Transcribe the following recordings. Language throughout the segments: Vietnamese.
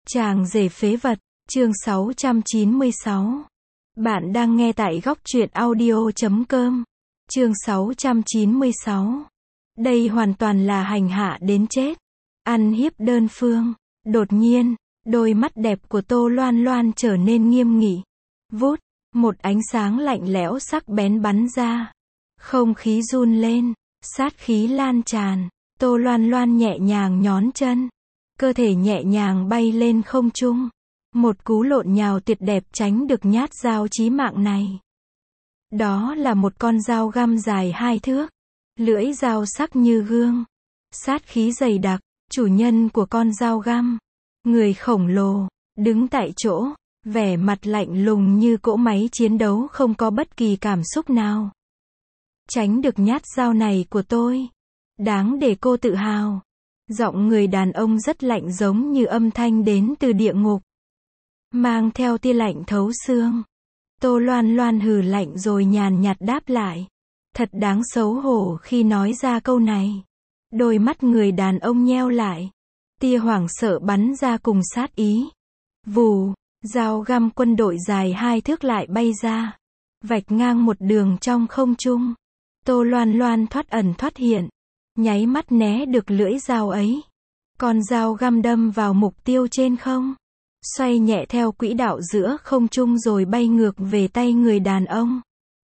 Chàng rể phế vật, chương 696. Bạn đang nghe tại góc truyện audio.com. Chương 696. Đây hoàn toàn là hành hạ đến chết. Ăn hiếp đơn phương. Đột nhiên, đôi mắt đẹp của Tô Loan Loan trở nên nghiêm nghị. Vút, một ánh sáng lạnh lẽo sắc bén bắn ra. Không khí run lên, sát khí lan tràn. Tô Loan Loan nhẹ nhàng nhón chân. Cơ thể nhẹ nhàng bay lên không trung. Một cú lộn nhào tuyệt đẹp tránh được nhát dao chí mạng này. Đó là một con dao găm dài 2 thước. Lưỡi dao sắc như gương. Sát khí dày đặc, chủ nhân của con dao găm. Người khổng lồ, đứng tại chỗ, vẻ mặt lạnh lùng như cỗ máy chiến đấu không có bất kỳ cảm xúc nào. Tránh được nhát dao này của tôi. Đáng để cô tự hào. Giọng người đàn ông rất lạnh giống như âm thanh đến từ địa ngục. Mang theo tia lạnh thấu xương. Tô Loan Loan hừ lạnh rồi nhàn nhạt đáp lại. Thật đáng xấu hổ khi nói ra câu này. Đôi mắt người đàn ông nheo lại. Tia hoảng sợ bắn ra cùng sát ý. Vù, dao găm quân đội dài 2 thước lại bay ra. Vạch ngang một đường trong không trung. Tô Loan Loan thoát ẩn thoát hiện. Nháy mắt né được lưỡi dao ấy. Con dao găm đâm vào mục tiêu trên không. Xoay nhẹ theo quỹ đạo giữa không trung rồi bay ngược về tay người đàn ông.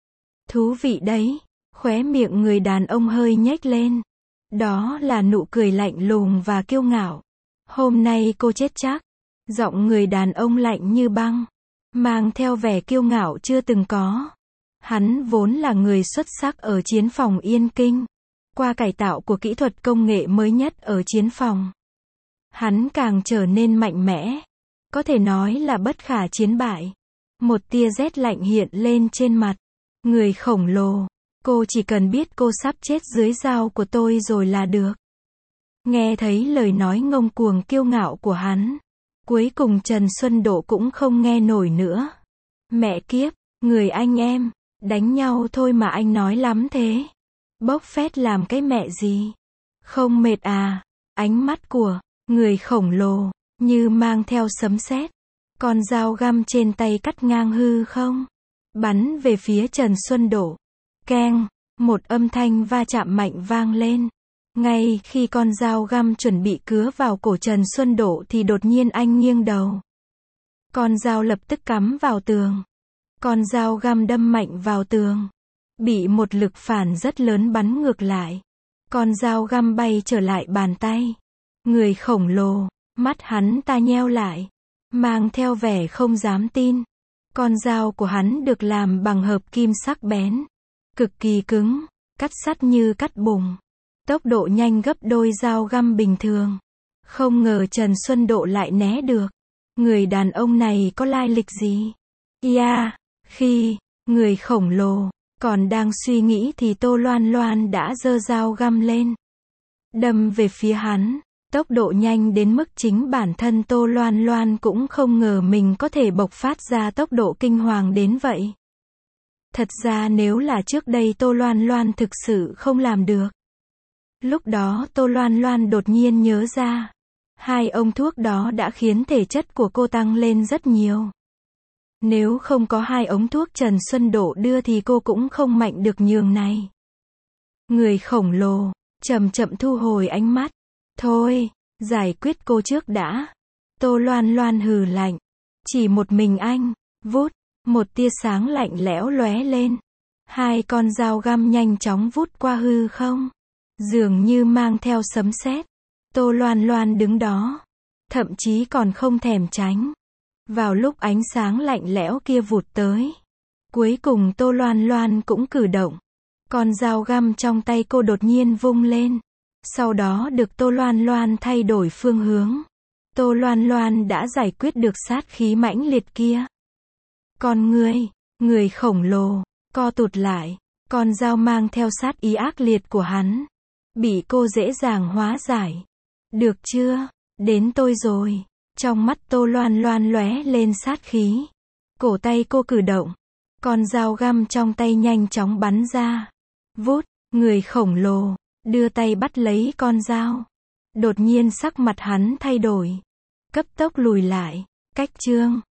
Thú vị đấy. Khóe miệng người đàn ông hơi nhếch lên. Đó là nụ cười lạnh lùng và kiêu ngạo. Hôm nay cô chết chắc. Giọng người đàn ông lạnh như băng. Mang theo vẻ kiêu ngạo chưa từng có. Hắn vốn là người xuất sắc ở chiến phòng Yên Kinh. Qua cải tạo của kỹ thuật công nghệ mới nhất ở chiến phòng, hắn càng trở nên mạnh mẽ. Có thể nói là bất khả chiến bại. Một tia rét lạnh hiện lên trên mặt. Người khổng lồ, cô chỉ cần biết cô sắp chết dưới dao của tôi rồi là được. Nghe thấy lời nói ngông cuồng kiêu ngạo của hắn. Cuối cùng Trần Xuân Độ cũng không nghe nổi nữa. Mẹ kiếp, người anh em, đánh nhau thôi mà anh nói lắm thế. Bốc phét làm cái mẹ gì? Không mệt à? Ánh mắt của người khổng lồ như mang theo sấm sét. Con dao găm trên tay cắt ngang hư không, bắn về phía Trần Xuân Độ. Keng, một âm thanh va chạm mạnh vang lên. Ngay khi con dao găm chuẩn bị cứa vào cổ Trần Xuân Độ thì đột nhiên anh nghiêng đầu. Con dao lập tức cắm vào tường. Con dao găm đâm mạnh vào tường. Bị một lực phản rất lớn bắn ngược lại. Con dao găm bay trở lại bàn tay. Người khổng lồ, mắt hắn ta nheo lại. Mang theo vẻ không dám tin. Con dao của hắn được làm bằng hợp kim sắc bén. Cực kỳ cứng, cắt sắt như cắt bùn. Tốc độ nhanh gấp đôi dao găm bình thường. Không ngờ Trần Xuân Độ lại né được. Người đàn ông này có lai lịch gì? Khi người khổng lồ còn đang suy nghĩ thì Tô Loan Loan đã giơ dao găm lên. Đâm về phía hắn. Tốc độ nhanh đến mức chính bản thân Tô Loan Loan cũng không ngờ mình có thể bộc phát ra tốc độ kinh hoàng đến vậy. Thật ra nếu là trước đây Tô Loan Loan thực sự không làm được. Lúc đó Tô Loan Loan đột nhiên nhớ ra. 2 ống thuốc đó đã khiến thể chất của cô tăng lên rất nhiều. Nếu không có 2 ống thuốc Trần Xuân Độ đưa thì cô cũng không mạnh được nhường này. Người khổng lồ chậm chậm thu hồi ánh mắt. Thôi, giải quyết cô trước đã. Tô Loan Loan hừ lạnh. Chỉ một mình anh. Vút, một tia sáng lạnh lẽo lóe lên. 2 con dao găm nhanh chóng vút qua hư không. Dường như mang theo sấm sét. Tô Loan Loan đứng đó. Thậm chí còn không thèm tránh. Vào lúc ánh sáng lạnh lẽo kia vụt tới. Cuối cùng Tô Loan Loan cũng cử động. Con dao găm trong tay cô đột nhiên vung lên. Sau đó được Tô Loan Loan thay đổi phương hướng. Tô Loan Loan đã giải quyết được sát khí mãnh liệt kia. Con người khổng lồ, co tụt lại. Con dao mang theo sát ý ác liệt của hắn. Bị cô dễ dàng hóa giải. Được chưa? Đến tôi rồi. Trong mắt Tô Loan Loan lóe lên sát khí. Cổ tay cô cử động. Con dao găm trong tay nhanh chóng bắn ra. Vút, người khổng lồ đưa tay bắt lấy con dao. Đột nhiên sắc mặt hắn thay đổi. Cấp tốc lùi lại. Cách chương